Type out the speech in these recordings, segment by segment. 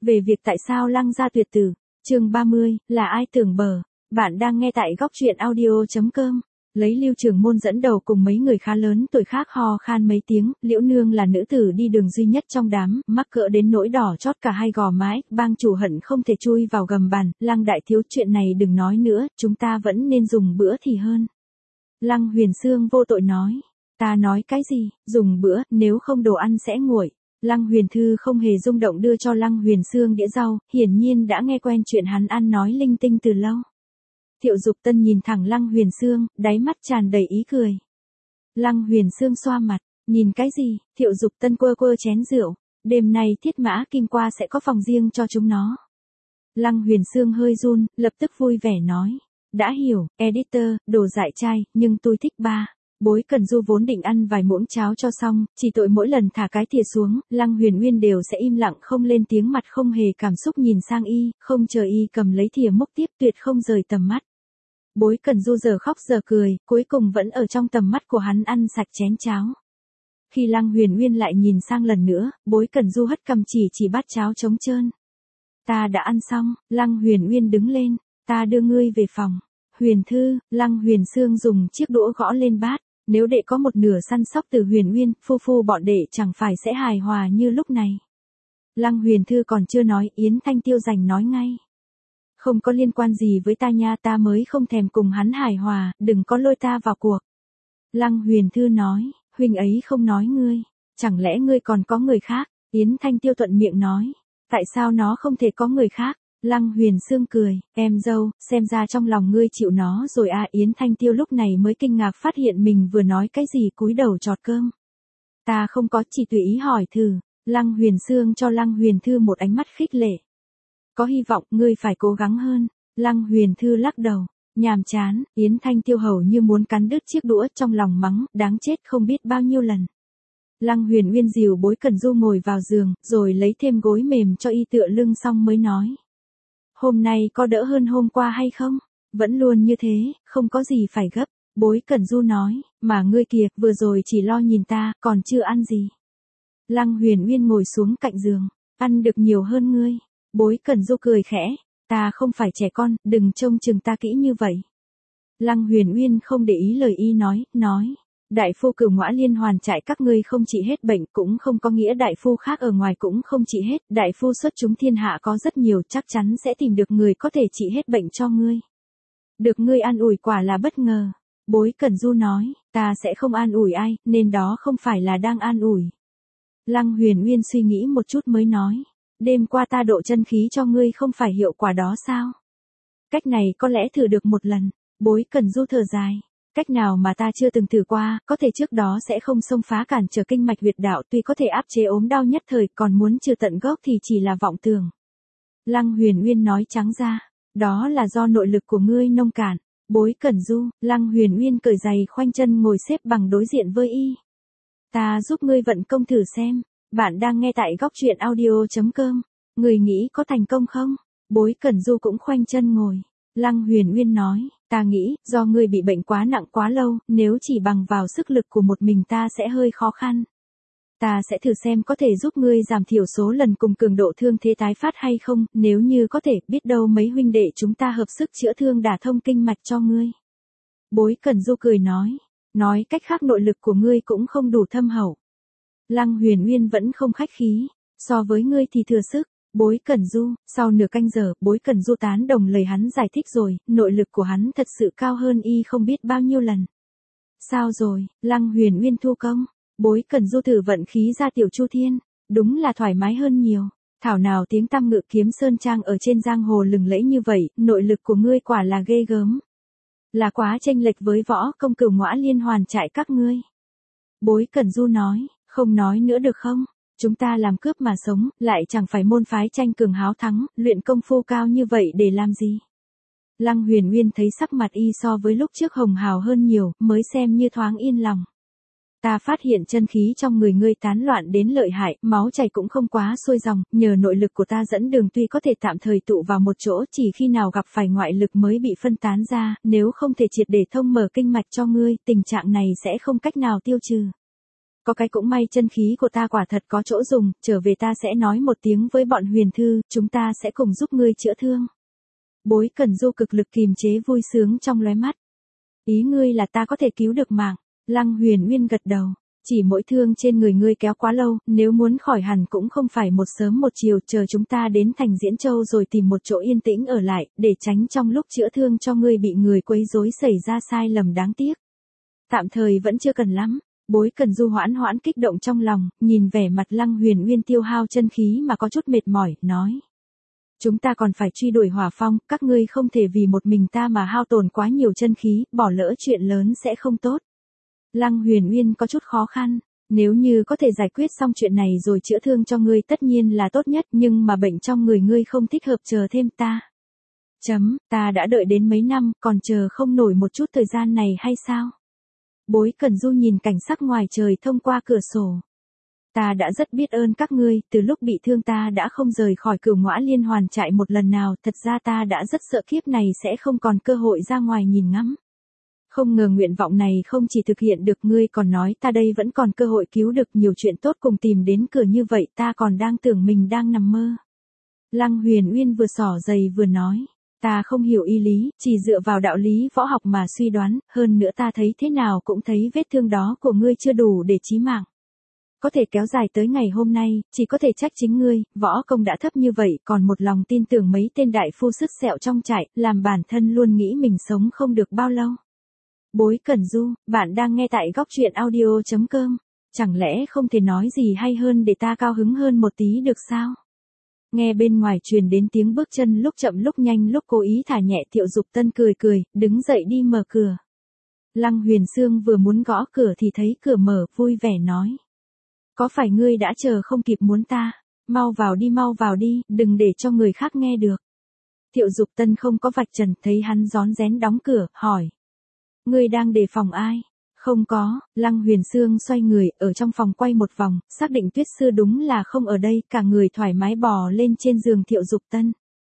Về việc tại sao Lăng gia tuyệt tử, chương 30, là ai tưởng bờ, bạn đang nghe tại góc truyện audio.com. Lấy Lưu Trường Môn dẫn đầu cùng mấy người khá lớn tuổi khác ho khan mấy tiếng, Liễu Nương là nữ tử đi đường duy nhất trong đám, mắc cỡ đến nỗi đỏ chót cả hai gò má, bang chủ hận không thể chui vào gầm bàn, Lăng đại thiếu chuyện này đừng nói nữa, chúng ta vẫn nên dùng bữa thì hơn. Lăng Huyền Sương vô tội nói, ta nói cái gì, dùng bữa, nếu không đồ ăn sẽ nguội. Lăng Huyền Thư không hề rung động đưa cho Lăng Huyền Sương đĩa rau, hiển nhiên đã nghe quen chuyện hắn ăn nói linh tinh từ lâu. Thiệu Dục Tân nhìn thẳng Lăng Huyền Sương, đáy mắt tràn đầy ý cười. Lăng Huyền Sương xoa mặt, nhìn cái gì, Thiệu Dục Tân quơ quơ chén rượu, đêm nay Thiết Mã Kim qua sẽ có phòng riêng cho chúng nó. Lăng Huyền Sương hơi run, lập tức vui vẻ nói, đã hiểu, editor, đồ dại trai, nhưng tôi thích ba. Bối Cần Du vốn định ăn vài muỗng cháo cho xong, chỉ tội mỗi lần thả cái thìa xuống, Lăng Huyền Uyên đều sẽ im lặng không lên tiếng, mặt không hề cảm xúc nhìn sang y, không chờ y cầm lấy thìa múc tiếp, tuyệt không rời tầm mắt. Bối Cần Du giờ khóc giờ cười, cuối cùng vẫn ở trong tầm mắt của hắn ăn sạch chén cháo. Khi Lăng Huyền Uyên lại nhìn sang lần nữa, Bối Cần Du hất cầm chỉ bát cháo trống trơn. Ta đã ăn xong, Lăng Huyền Uyên đứng lên, ta đưa ngươi về phòng. Huyền Thư, Lăng Huyền Sương dùng chiếc đũa gõ lên bát. Nếu đệ có một nửa săn sóc từ Huyền Uyên, phu bọn đệ chẳng phải sẽ hài hòa như lúc này. Lăng Huyền Thư còn chưa nói, Yến Thanh Tiêu giành nói ngay. Không có liên quan gì với ta nha, ta mới không thèm cùng hắn hài hòa, đừng có lôi ta vào cuộc. Lăng Huyền Thư nói, huynh ấy không nói ngươi, chẳng lẽ ngươi còn có người khác? Yến Thanh Tiêu thuận miệng nói, tại sao nó không thể có người khác? Lăng Huyền Sương cười, em dâu, xem ra trong lòng ngươi chịu nó rồi à. Yến Thanh Tiêu lúc này mới kinh ngạc phát hiện mình vừa nói cái gì, cúi đầu chọt cơm. Ta không có, chỉ tùy ý hỏi thử. Lăng Huyền Sương cho Lăng Huyền Thư một ánh mắt khích lệ. Có hy vọng, ngươi phải cố gắng hơn. Lăng Huyền Thư lắc đầu, nhàm chán. Yến Thanh Tiêu hầu như muốn cắn đứt chiếc đũa, trong lòng mắng, đáng chết không biết bao nhiêu lần. Lăng Huyền Uyên dìu Bối Cần Du ngồi vào giường, rồi lấy thêm gối mềm cho y tựa lưng xong mới nói. Hôm nay có đỡ hơn hôm qua hay không? Vẫn luôn như thế, không có gì phải gấp. Bối Cần Du nói, mà ngươi kìa, vừa rồi chỉ lo nhìn ta, còn chưa ăn gì. Lăng Huyền Uyên ngồi xuống cạnh giường, ăn được nhiều hơn ngươi. Bối Cần Du cười khẽ, ta không phải trẻ con, đừng trông chừng ta kỹ như vậy. Lăng Huyền Uyên không để ý lời y nói, đại phu Cửu Ngõa Liên Hoàn trại các ngươi không trị hết bệnh, cũng không có nghĩa đại phu khác ở ngoài cũng không trị hết, đại phu xuất chúng thiên hạ có rất nhiều, chắc chắn sẽ tìm được người có thể trị hết bệnh cho ngươi. Được ngươi an ủi quả là bất ngờ. Bối Cần Du nói, ta sẽ không an ủi ai, nên đó không phải là đang an ủi. Lăng Huyền Uyên suy nghĩ một chút mới nói, đêm qua ta độ chân khí cho ngươi không phải hiệu quả đó sao? Cách này có lẽ thử được một lần. Bối Cần Du thở dài. Cách nào mà ta chưa từng thử qua, có thể trước đó sẽ không xông phá cản trở kinh mạch huyệt đạo, tuy có thể áp chế ốm đau nhất thời, còn muốn trừ tận gốc thì chỉ là vọng tưởng. Lăng Huyền Uyên nói trắng ra, đó là do nội lực của ngươi nông cạn. Bối Cần Du, Lăng Huyền Uyên cởi giày khoanh chân ngồi xếp bằng đối diện với y. Ta giúp ngươi vận công thử xem, bạn đang nghe tại góc truyện audio.com, người nghĩ có thành công không? Bối Cần Du cũng khoanh chân ngồi. Lăng Huyền Uyên nói, ta nghĩ, do ngươi bị bệnh quá nặng quá lâu, nếu chỉ bằng vào sức lực của một mình ta sẽ hơi khó khăn. Ta sẽ thử xem có thể giúp ngươi giảm thiểu số lần cùng cường độ thương thế tái phát hay không, nếu như có thể, biết đâu mấy huynh đệ chúng ta hợp sức chữa thương đả thông kinh mạch cho ngươi. Bối Cần Du cười nói cách khác nội lực của ngươi cũng không đủ thâm hậu. Lăng Huyền Uyên vẫn không khách khí, so với ngươi thì thừa sức. Bối Cần Du, sau nửa canh giờ, Bối Cần Du tán đồng lời hắn giải thích rồi, nội lực của hắn thật sự cao hơn y không biết bao nhiêu lần. Sao rồi, Lăng Huyền Uyên thu công, Bối Cần Du thử vận khí ra Tiểu Chu Thiên, đúng là thoải mái hơn nhiều. Thảo nào tiếng tăm Ngự Kiếm Sơn Trang ở trên giang hồ lừng lẫy như vậy, nội lực của ngươi quả là ghê gớm. Là quá chênh lệch với võ công Cửu Ngõa Liên Hoàn trại các ngươi. Bối Cần Du nói, không nói nữa được không? Chúng ta làm cướp mà sống, lại chẳng phải môn phái tranh cường háo thắng, luyện công phu cao như vậy để làm gì? Lăng Huyền Uyên thấy sắc mặt y so với lúc trước hồng hào hơn nhiều, mới xem như thoáng yên lòng. Ta phát hiện chân khí trong người ngươi tán loạn đến lợi hại, máu chảy cũng không quá xuôi dòng, nhờ nội lực của ta dẫn đường tuy có thể tạm thời tụ vào một chỗ, chỉ khi nào gặp phải ngoại lực mới bị phân tán ra, nếu không thể triệt để thông mở kinh mạch cho ngươi, tình trạng này sẽ không cách nào tiêu trừ. Có cái cũng may chân khí của ta quả thật có chỗ dùng, trở về ta sẽ nói một tiếng với bọn Huyền Thư, chúng ta sẽ cùng giúp ngươi chữa thương. Bối Cẩn Du cực lực kìm chế vui sướng trong lóe mắt. Ý ngươi là ta có thể cứu được mạng? Lăng Huyền Uyên gật đầu. Chỉ mỗi thương trên người ngươi kéo quá lâu, nếu muốn khỏi hẳn cũng không phải một sớm một chiều, chờ chúng ta đến thành Diễn Châu rồi tìm một chỗ yên tĩnh ở lại, để tránh trong lúc chữa thương cho ngươi bị người quấy rối xảy ra sai lầm đáng tiếc. Tạm thời vẫn chưa cần lắm. Bối Cẩn Du hoãn hoãn kích động trong lòng, nhìn vẻ mặt Lăng Huyền Uyên tiêu hao chân khí mà có chút mệt mỏi, nói. Chúng ta còn phải truy đuổi Hỏa Phong, các ngươi không thể vì một mình ta mà hao tổn quá nhiều chân khí, bỏ lỡ chuyện lớn sẽ không tốt. Lăng Huyền Uyên có chút khó khăn, nếu như có thể giải quyết xong chuyện này rồi chữa thương cho ngươi tất nhiên là tốt nhất, nhưng mà bệnh trong người ngươi không thích hợp chờ thêm ta. Ta đã đợi đến mấy năm, còn chờ không nổi một chút thời gian này hay sao? Bối Cẩn Du nhìn cảnh sắc ngoài trời thông qua cửa sổ. Ta đã rất biết ơn các ngươi, từ lúc bị thương ta đã không rời khỏi Cửu Ngõa Liên Hoàn trại một lần nào, thật ra ta đã rất sợ kiếp này sẽ không còn cơ hội ra ngoài nhìn ngắm. Không ngờ nguyện vọng này không chỉ thực hiện được, ngươi còn nói ta đây vẫn còn cơ hội cứu được nhiều chuyện tốt cùng tìm đến cửa như vậy, ta còn đang tưởng mình đang nằm mơ. Lăng Huyền Uyên vừa xỏ giày vừa nói. Ta không hiểu y lý, chỉ dựa vào đạo lý võ học mà suy đoán, hơn nữa ta thấy thế nào cũng thấy vết thương đó của ngươi chưa đủ để chí mạng. Có thể kéo dài tới ngày hôm nay, chỉ có thể trách chính ngươi, võ công đã thấp như vậy, còn một lòng tin tưởng mấy tên đại phu sức sẹo trong trại, làm bản thân luôn nghĩ mình sống không được bao lâu. Bối Cẩn Du, bạn đang nghe tại góc truyện audio.com, chẳng lẽ không thể nói gì hay hơn để ta cao hứng hơn một tí được sao? Nghe bên ngoài truyền đến tiếng bước chân lúc chậm lúc nhanh lúc cố ý thả nhẹ, Thiệu Dục Tân cười cười, đứng dậy đi mở cửa. Lăng Huyền Sương vừa muốn gõ cửa thì thấy cửa mở, vui vẻ nói. Có phải ngươi đã chờ không kịp muốn ta? Mau vào đi, đừng để cho người khác nghe được. Thiệu Dục Tân không có vạch trần, thấy hắn rón rén đóng cửa, hỏi. Ngươi đang đề phòng ai? Không có, Lăng Huyền Sương xoay người, ở trong phòng quay một vòng, xác định Tuyết Sư đúng là không ở đây, cả người thoải mái bò lên trên giường Thiệu Dục Tân.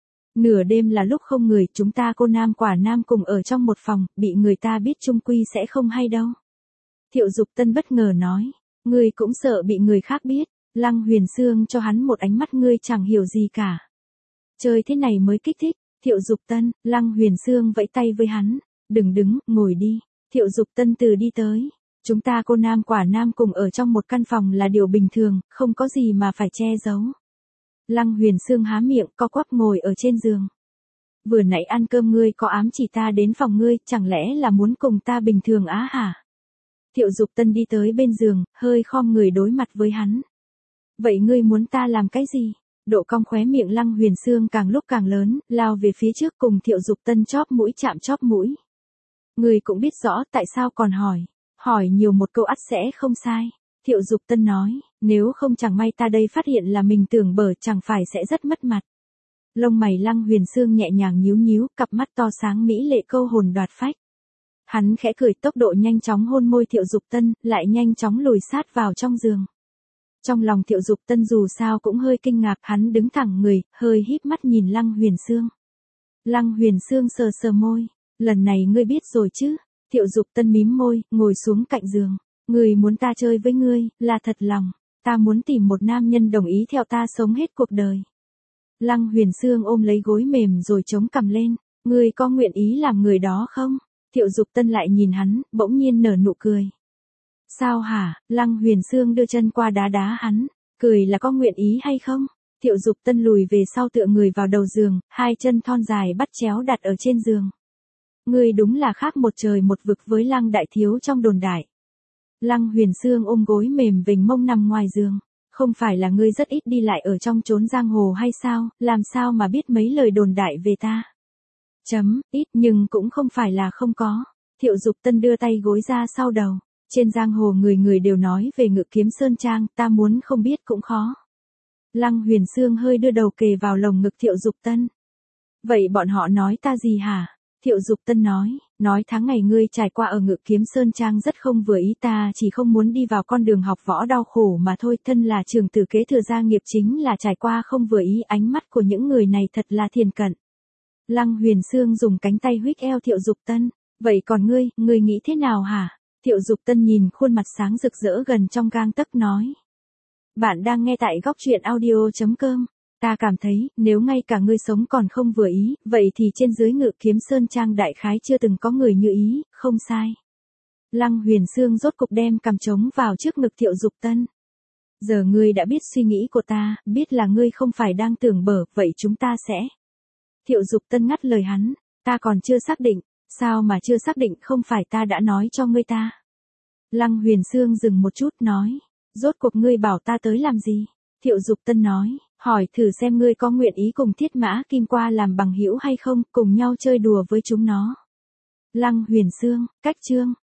Nửa đêm là lúc không người, chúng ta cô nam quả nam cùng ở trong một phòng, bị người ta biết chung quy sẽ không hay đâu. Thiệu Dục Tân bất ngờ nói, ngươi cũng sợ bị người khác biết. Lăng Huyền Sương cho hắn một ánh mắt, ngươi chẳng hiểu gì cả. Chơi thế này mới kích thích. Thiệu Dục Tân, Lăng Huyền Sương vẫy tay với hắn, đừng đứng, ngồi đi. Thiệu Dục Tân từ đi tới. Chúng ta cô nam quả nam cùng ở trong một căn phòng là điều bình thường, không có gì mà phải che giấu. Lăng Huyền Sương há miệng, co quắp ngồi ở trên giường. Vừa nãy ăn cơm ngươi có ám chỉ ta đến phòng ngươi, chẳng lẽ là muốn cùng ta bình thường á hả? Thiệu Dục Tân đi tới bên giường, hơi khom người đối mặt với hắn. Vậy ngươi muốn ta làm cái gì? Độ cong khóe miệng Lăng Huyền Sương càng lúc càng lớn, lao về phía trước cùng Thiệu Dục Tân chóp mũi chạm chóp mũi. Ngươi cũng biết rõ tại sao còn hỏi. Hỏi nhiều một câu ắt sẽ không sai. Thiệu Dục Tân nói, nếu không chẳng may ta đây phát hiện là mình tưởng bở, chẳng phải sẽ rất mất mặt. Lông mày Lăng Huyền Sương nhẹ nhàng nhíu nhíu, cặp mắt to sáng mỹ lệ câu hồn đoạt phách. Hắn khẽ cười, tốc độ nhanh chóng hôn môi Thiệu Dục Tân, lại nhanh chóng lùi sát vào trong giường. Trong lòng Thiệu Dục Tân dù sao cũng hơi kinh ngạc, hắn đứng thẳng người, hơi híp mắt nhìn Lăng Huyền Sương. Lăng Huyền Sương sờ sờ môi, lần này ngươi biết rồi chứ? Thiệu Dục Tân mím môi, ngồi xuống cạnh giường. Ngươi muốn ta chơi với ngươi, là thật lòng. Ta muốn tìm một nam nhân đồng ý theo ta sống hết cuộc đời. Lăng Huyền Sương ôm lấy gối mềm rồi chống cằm lên. Ngươi có nguyện ý làm người đó không? Thiệu Dục Tân lại nhìn hắn, bỗng nhiên nở nụ cười. Sao hả? Lăng Huyền Sương đưa chân qua đá đá hắn. Cười là có nguyện ý hay không? Thiệu Dục Tân lùi về sau tựa người vào đầu giường, hai chân thon dài bắt chéo đặt ở trên giường. Ngươi đúng là khác một trời một vực với Lăng đại thiếu trong đồn đại. Lăng Huyền Sương ôm gối mềm vểnh mông nằm ngoài giường. Không phải là ngươi rất ít đi lại ở trong chốn giang hồ hay sao, làm sao mà biết mấy lời đồn đại về ta? Ít nhưng cũng không phải là không có. Thiệu Dục Tân đưa tay gối ra sau đầu. Trên giang hồ người người đều nói về Ngự Kiếm Sơn Trang, ta muốn không biết cũng khó. Lăng Huyền Sương hơi đưa đầu kề vào lồng ngực Thiệu Dục Tân. Vậy bọn họ nói ta gì hả? Thiệu Dục Tân nói tháng ngày ngươi trải qua ở Ngự Kiếm Sơn Trang rất không vừa ý, ta chỉ không muốn đi vào con đường học võ đau khổ mà thôi, thân là trưởng tử kế thừa gia nghiệp chính là trải qua không vừa ý, ánh mắt của những người này thật là thiền cận. Lăng Huyền Sương dùng cánh tay huých eo Thiệu Dục Tân, vậy còn ngươi nghĩ thế nào hả? Thiệu Dục Tân nhìn khuôn mặt sáng rực rỡ gần trong gang tấc nói. Bạn đang nghe tại góc truyện audio.com. Ta cảm thấy, nếu ngay cả ngươi sống còn không vừa ý, vậy thì trên dưới Ngự Kiếm Sơn Trang đại khái chưa từng có người như ý, không sai. Lăng Huyền Sương rốt cục đem cằm trống vào trước ngực Thiệu Dục Tân. Giờ ngươi đã biết suy nghĩ của ta, biết là ngươi không phải đang tưởng bở, vậy chúng ta sẽ. Thiệu Dục Tân ngắt lời hắn, ta còn chưa xác định, sao mà chưa xác định, không phải ta đã nói cho ngươi ta. Lăng Huyền Sương dừng một chút nói, rốt cuộc ngươi bảo ta tới làm gì? Thiệu Dục Tân nói, hỏi thử xem ngươi có nguyện ý cùng Thiết Mã Kim qua làm bằng hữu hay không, cùng nhau chơi đùa với chúng nó. Lăng Huyền Sương, cách chương.